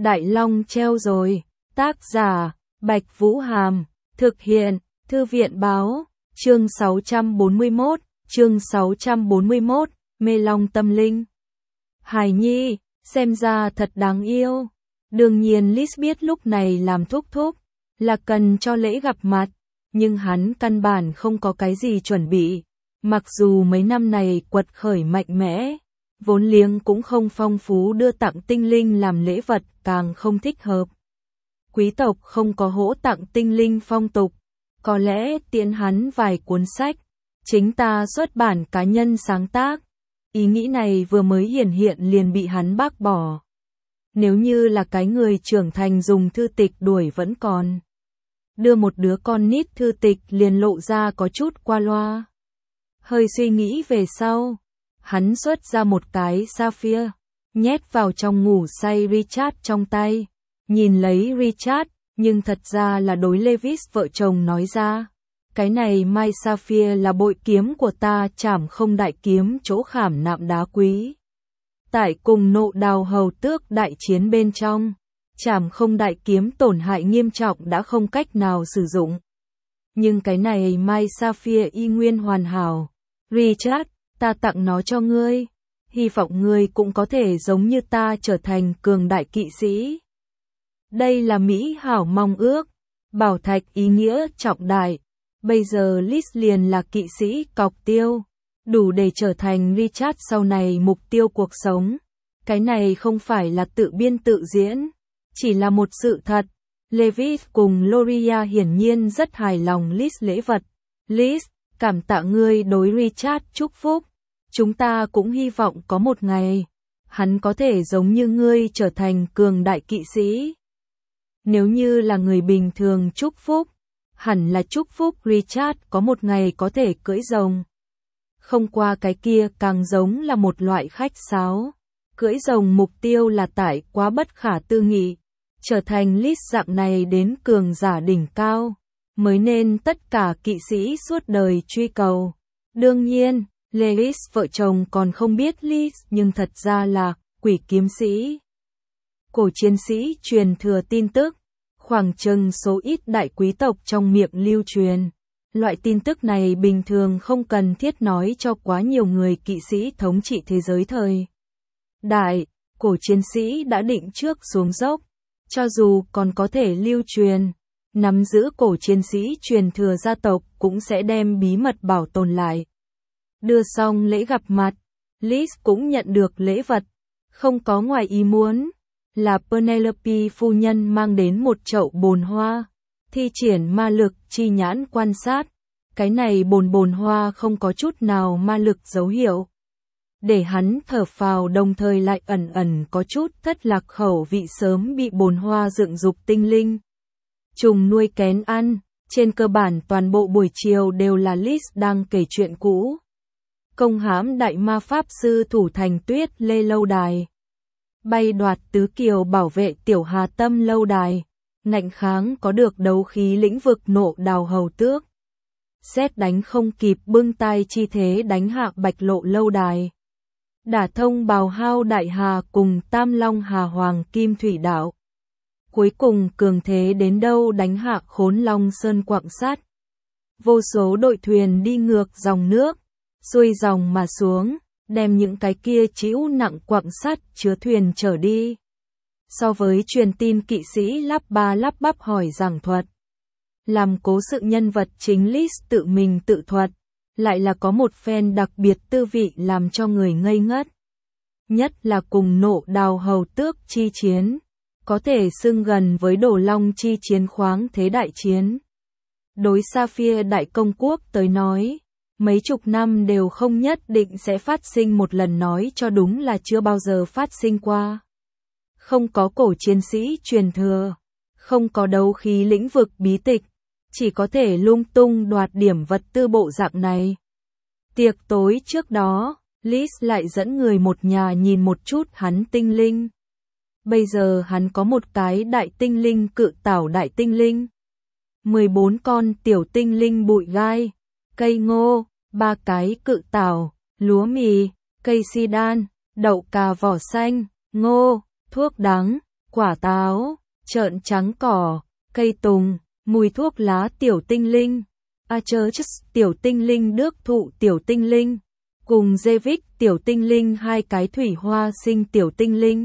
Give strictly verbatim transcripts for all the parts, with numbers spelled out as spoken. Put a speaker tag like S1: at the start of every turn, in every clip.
S1: Đại Long treo rồi. Tác giả, Bạch Vũ Hàm. Thực hiện, Thư viện Báo. Chương sáu trăm bốn mươi mốt, chương sáu trăm bốn mươi mốt, Mê Long Tâm Linh. Hải Nhi, xem ra thật đáng yêu. Đương nhiên Liz biết lúc này làm thúc thúc là cần cho lễ gặp mặt, nhưng hắn căn bản không có cái gì chuẩn bị. Mặc dù mấy năm này quật khởi mạnh mẽ, vốn liếng cũng không phong phú, đưa tặng tinh linh làm lễ vật càng không thích hợp. Quý tộc không có hỗ tặng tinh linh phong tục, có lẽ tiễn hắn vài cuốn sách, chính ta xuất bản cá nhân sáng tác. Ý nghĩ này vừa mới hiển hiện liền bị hắn bác bỏ. Nếu như là cái người trưởng thành dùng thư tịch đuổi vẫn còn. Đưa một đứa con nít thư tịch liền lộ ra có chút qua loa. Hơi suy nghĩ về sau, hắn xuất ra một cái sapphire, nhét vào trong ngủ say Richard trong tay. Nhìn lấy Richard, nhưng thật ra là đối Lewis vợ chồng nói ra. Cái này My Sapphire là bội kiếm của ta, chảm không đại kiếm chỗ khảm nạm đá quý. Tại cùng Nộ Đào hầu tước đại chiến bên trong, chảm không đại kiếm tổn hại nghiêm trọng đã không cách nào sử dụng. Nhưng cái này My Sapphire y nguyên hoàn hảo. Richard, ta tặng nó cho ngươi. Hy vọng ngươi cũng có thể giống như ta trở thành cường đại kỵ sĩ. Đây là mỹ hảo mong ước, bảo thạch ý nghĩa trọng đại. Bây giờ Liz liền là kỵ sĩ cọc tiêu, đủ để trở thành Richard sau này mục tiêu cuộc sống. Cái này không phải là tự biên tự diễn, chỉ là một sự thật. Lewis cùng Loria hiển nhiên rất hài lòng Liz lễ vật. Liz, cảm tạ ngươi đối Richard chúc phúc. Chúng ta cũng hy vọng có một ngày, hắn có thể giống như ngươi trở thành cường đại kỵ sĩ. Nếu như là người bình thường chúc phúc, hẳn là chúc phúc Richard có một ngày có thể cưỡi rồng. Không qua cái kia càng giống là một loại khách sáo. Cưỡi rồng mục tiêu là tại quá bất khả tư nghị, trở thành Liz dạng này đến cường giả đỉnh cao, mới nên tất cả kỵ sĩ suốt đời truy cầu. Đương nhiên, Lewis vợ chồng còn không biết Liz nhưng thật ra là quỷ kiếm sĩ. Cổ chiến sĩ truyền thừa tin tức, khoảng chừng số ít đại quý tộc trong miệng lưu truyền. Loại tin tức này bình thường không cần thiết nói cho quá nhiều người. Kỵ sĩ thống trị thế giới thời đại, cổ chiến sĩ đã định trước xuống dốc. Cho dù còn có thể lưu truyền, nắm giữ cổ chiến sĩ truyền thừa gia tộc cũng sẽ đem bí mật bảo tồn lại. Đưa xong lễ gặp mặt, Liz cũng nhận được lễ vật. Không có ngoài ý muốn, là Penelope phu nhân mang đến một chậu bồn hoa. Thi triển ma lực chi nhãn quan sát, cái này bồn bồn hoa không có chút nào ma lực dấu hiệu. Để hắn thở phào, đồng thời lại ẩn ẩn có chút thất lạc, khẩu vị sớm bị bồn hoa dựng dục tinh linh trùng nuôi kén ăn. Trên cơ bản toàn bộ buổi chiều đều là Liz đang kể chuyện cũ. Công hãm đại ma pháp sư thủ thành tuyết lê lâu đài. Bay đoạt tứ kiều bảo vệ tiểu hà tâm lâu đài. Ngạnh kháng có được đấu khí lĩnh vực Nộ Đào hầu tước. Xét đánh không kịp bưng tay chi thế đánh hạ bạch lộ lâu đài. Đả thông bào hao đại hà cùng tam long hà hoàng kim thủy đạo. Cuối cùng cường thế đến đâu đánh hạ khốn long sơn quặng sắt. Vô số đội thuyền đi ngược dòng nước, xuôi dòng mà xuống, đem những cái kia trĩu nặng quặng sắt chứa thuyền trở đi. So với truyền tin kỵ sĩ lắp ba lắp bắp hỏi giảng thuật, làm cố sự nhân vật chính Liz tự mình tự thuật, lại là có một phen đặc biệt tư vị làm cho người ngây ngất. Nhất là cùng Nộ Đào hầu tước chi chiến, có thể xưng gần với Đồ Long chi chiến khoáng thế đại chiến. Đối Sapphire đại công quốc tới nói, mấy chục năm đều không nhất định sẽ phát sinh một lần, nói cho đúng là chưa bao giờ phát sinh qua. Không có cổ chiến sĩ truyền thừa, không có đấu khí lĩnh vực bí tịch, chỉ có thể lung tung đoạt điểm vật tư bộ dạng này. Tiệc tối trước đó, Liz lại dẫn người một nhà nhìn một chút hắn tinh linh. Bây giờ hắn có một cái đại tinh linh cự tảo đại tinh linh, mười bốn con tiểu tinh linh bụi gai, cây ngô, ba cái cự tảo, lúa mì, cây si đan, đậu cà vỏ xanh, ngô, thuốc đắng, quả táo, trợn trắng cỏ, cây tùng, mùi thuốc lá tiểu tinh linh, Archerus tiểu tinh linh Đức thụ tiểu tinh linh, cùng Zevik tiểu tinh linh hai cái thủy hoa sinh tiểu tinh linh.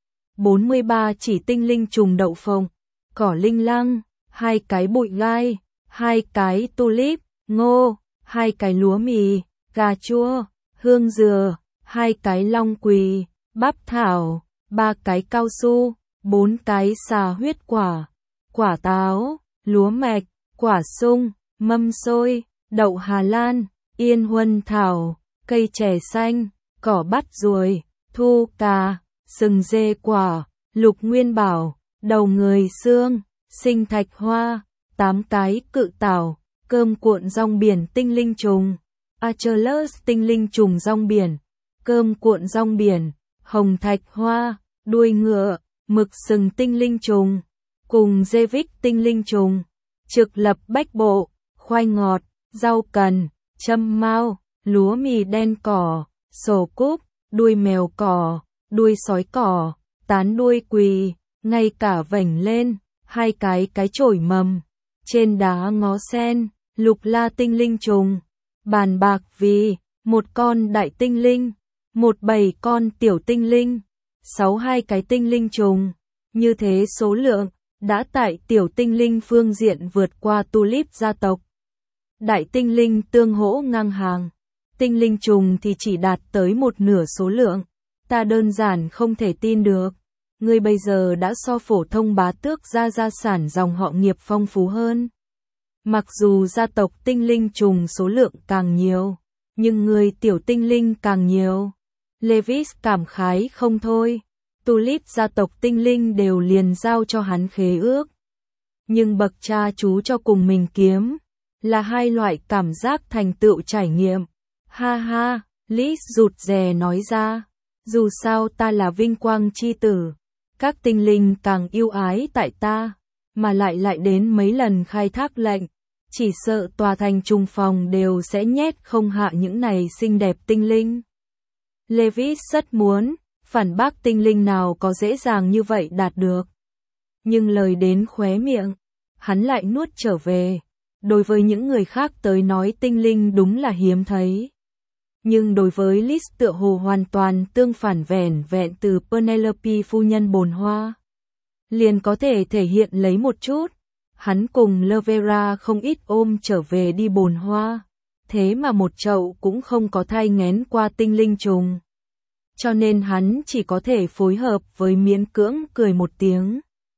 S1: bốn mươi ba chỉ tinh linh trùng đậu phộng, cỏ linh lăng, hai cái bụi gai, hai cái tulip, ngô, hai cái lúa mì, cà chua, hương dừa, hai cái long quỳ, bắp thảo, ba cái cao su, bốn cái xà huyết quả, quả táo, lúa mạch, quả sung, mâm xôi, đậu Hà Lan, yên huân thảo, cây chè xanh, cỏ bắt ruồi, thu cà, sừng dê quả, lục nguyên bảo, đầu người xương, sinh thạch hoa, tám cái cự tảo, cơm cuộn rong biển tinh linh trùng, Achelous tinh linh trùng rong biển, cơm cuộn rong biển, hồng thạch hoa, đuôi ngựa, mực sừng tinh linh trùng, cùng Zevik tinh linh trùng, trực lập bách bộ, khoai ngọt, rau cần, châm mao, lúa mì đen cỏ, sổ cúp, đuôi mèo cỏ, đuôi sói cỏ, tán đuôi quỳ, ngay cả vểnh lên, hai cái cái chổi mầm, trên đá ngó sen, lục la tinh linh trùng, bàn bạc vì, một con đại tinh linh, một bảy con tiểu tinh linh, sáu hai cái tinh linh trùng, như thế số lượng, đã tại tiểu tinh linh phương diện vượt qua tulip gia tộc. Đại tinh linh tương hỗ ngang hàng, tinh linh trùng thì chỉ đạt tới một nửa số lượng, ta đơn giản không thể tin được. Ngươi bây giờ đã so phổ thông bá tước gia gia sản dòng họ nghiệp phong phú hơn. Mặc dù gia tộc tinh linh trùng số lượng càng nhiều, nhưng người tiểu tinh linh càng nhiều. Levis cảm khái không thôi, tulip gia tộc tinh linh đều liền giao cho hắn khế ước. Nhưng bậc cha chú cho cùng mình kiếm, là hai loại cảm giác thành tựu trải nghiệm. Ha ha, Liz rụt rè nói ra, dù sao ta là vinh quang chi tử, các tinh linh càng yêu ái tại ta, mà lại lại đến mấy lần khai thác lệnh, chỉ sợ tòa thành trùng phòng đều sẽ nhét không hạ những này xinh đẹp tinh linh. Levis rất muốn, phản bác tinh linh nào có dễ dàng như vậy đạt được. Nhưng lời đến khóe miệng, hắn lại nuốt trở về. Đối với những người khác tới nói tinh linh đúng là hiếm thấy. Nhưng đối với Liz tựa hồ hoàn toàn tương phản vẻn vẹn từ Penelope phu nhân bồn hoa. Liền có thể thể hiện lấy một chút. Hắn cùng Lovera không ít ôm trở về đi bồn hoa. Thế mà một chậu cũng không có thai nghén qua tinh linh trùng. Cho nên hắn chỉ có thể phối hợp với miễn cưỡng cười một tiếng.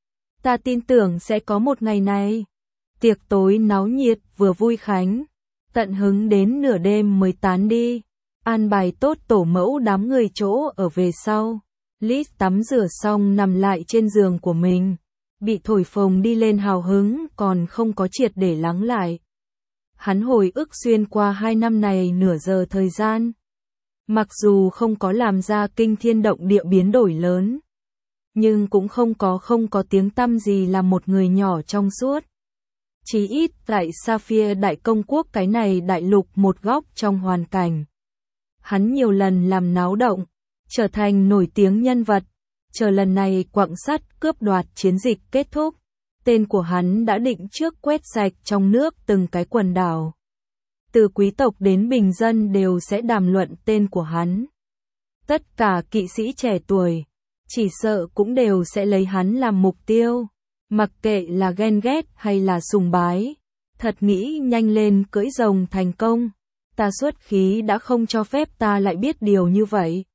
S1: Ta tin tưởng sẽ có một ngày này. Tiệc tối náo nhiệt vừa vui khánh. Tận hứng đến nửa đêm mới tán đi. An bài tốt tổ mẫu đám người chỗ ở về sau. Liz tắm rửa xong nằm lại trên giường của mình. Bị thổi phồng đi lên hào hứng còn không có triệt để lắng lại. Hắn hồi ức xuyên qua hai năm này nửa giờ thời gian. Mặc dù không có làm ra kinh thiên động địa biến đổi lớn. Nhưng cũng không có không có tiếng tăm gì là một người nhỏ trong suốt. Chỉ ít tại Sapphire Đại Công Quốc cái này đại lục một góc trong hoàn cảnh. Hắn nhiều lần làm náo động, trở thành nổi tiếng nhân vật, chờ lần này quặng sắt cướp đoạt chiến dịch kết thúc. Tên của hắn đã định trước quét sạch trong nước từng cái quần đảo. Từ quý tộc đến bình dân đều sẽ đàm luận tên của hắn. Tất cả kỵ sĩ trẻ tuổi, chỉ sợ cũng đều sẽ lấy hắn làm mục tiêu. Mặc kệ là ghen ghét hay là sùng bái, thật nghĩ nhanh lên cưỡi rồng thành công, ta xuất khí đã không cho phép ta lại biết điều như vậy.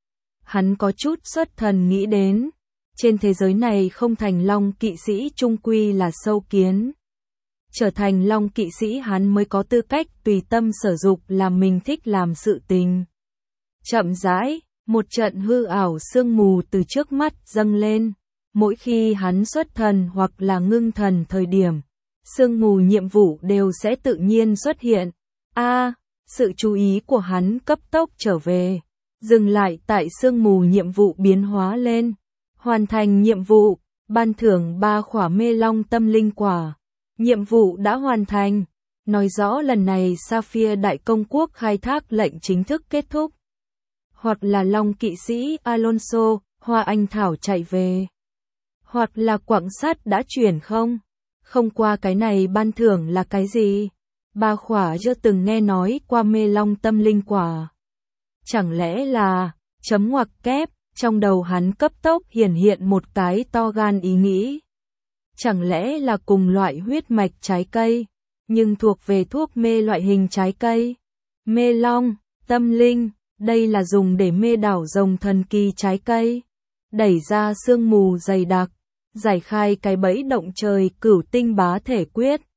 S1: Hắn có chút xuất thần nghĩ đến, trên thế giới này không thành long kỵ sĩ trung quy là sâu kiến. Trở thành long kỵ sĩ hắn mới có tư cách tùy tâm sở dục làm mình thích làm sự tình. Chậm rãi, một trận hư ảo sương mù từ trước mắt dâng lên. Mỗi khi hắn xuất thần hoặc là ngưng thần thời điểm, sương mù nhiệm vụ đều sẽ tự nhiên xuất hiện. A, à, sự chú ý của hắn cấp tốc trở về, dừng lại tại sương mù nhiệm vụ biến hóa lên. Hoàn thành nhiệm vụ, ban thưởng ba khỏa mê long tâm linh quả. Nhiệm vụ đã hoàn thành, nói rõ lần này Sapphire Đại Công Quốc khai thác lệnh chính thức kết thúc. Hoặc là long kỵ sĩ Alonso, Hoa Anh Thảo chạy về. Hoặc là quặng sắt đã chuyển không? Không qua cái này ban thưởng là cái gì? Bà khỏa chưa từng nghe nói qua mê long tâm linh quả. Chẳng lẽ là, chấm ngoặc kép, trong đầu hắn cấp tốc hiển hiện một cái to gan ý nghĩ. Chẳng lẽ là cùng loại huyết mạch trái cây, nhưng thuộc về thuốc mê loại hình trái cây. Mê long, tâm linh, đây là dùng để mê đảo rồng thần kỳ trái cây. Đẩy ra sương mù dày đặc, giải khai cái bẫy động trời cửu tinh bá thể quyết.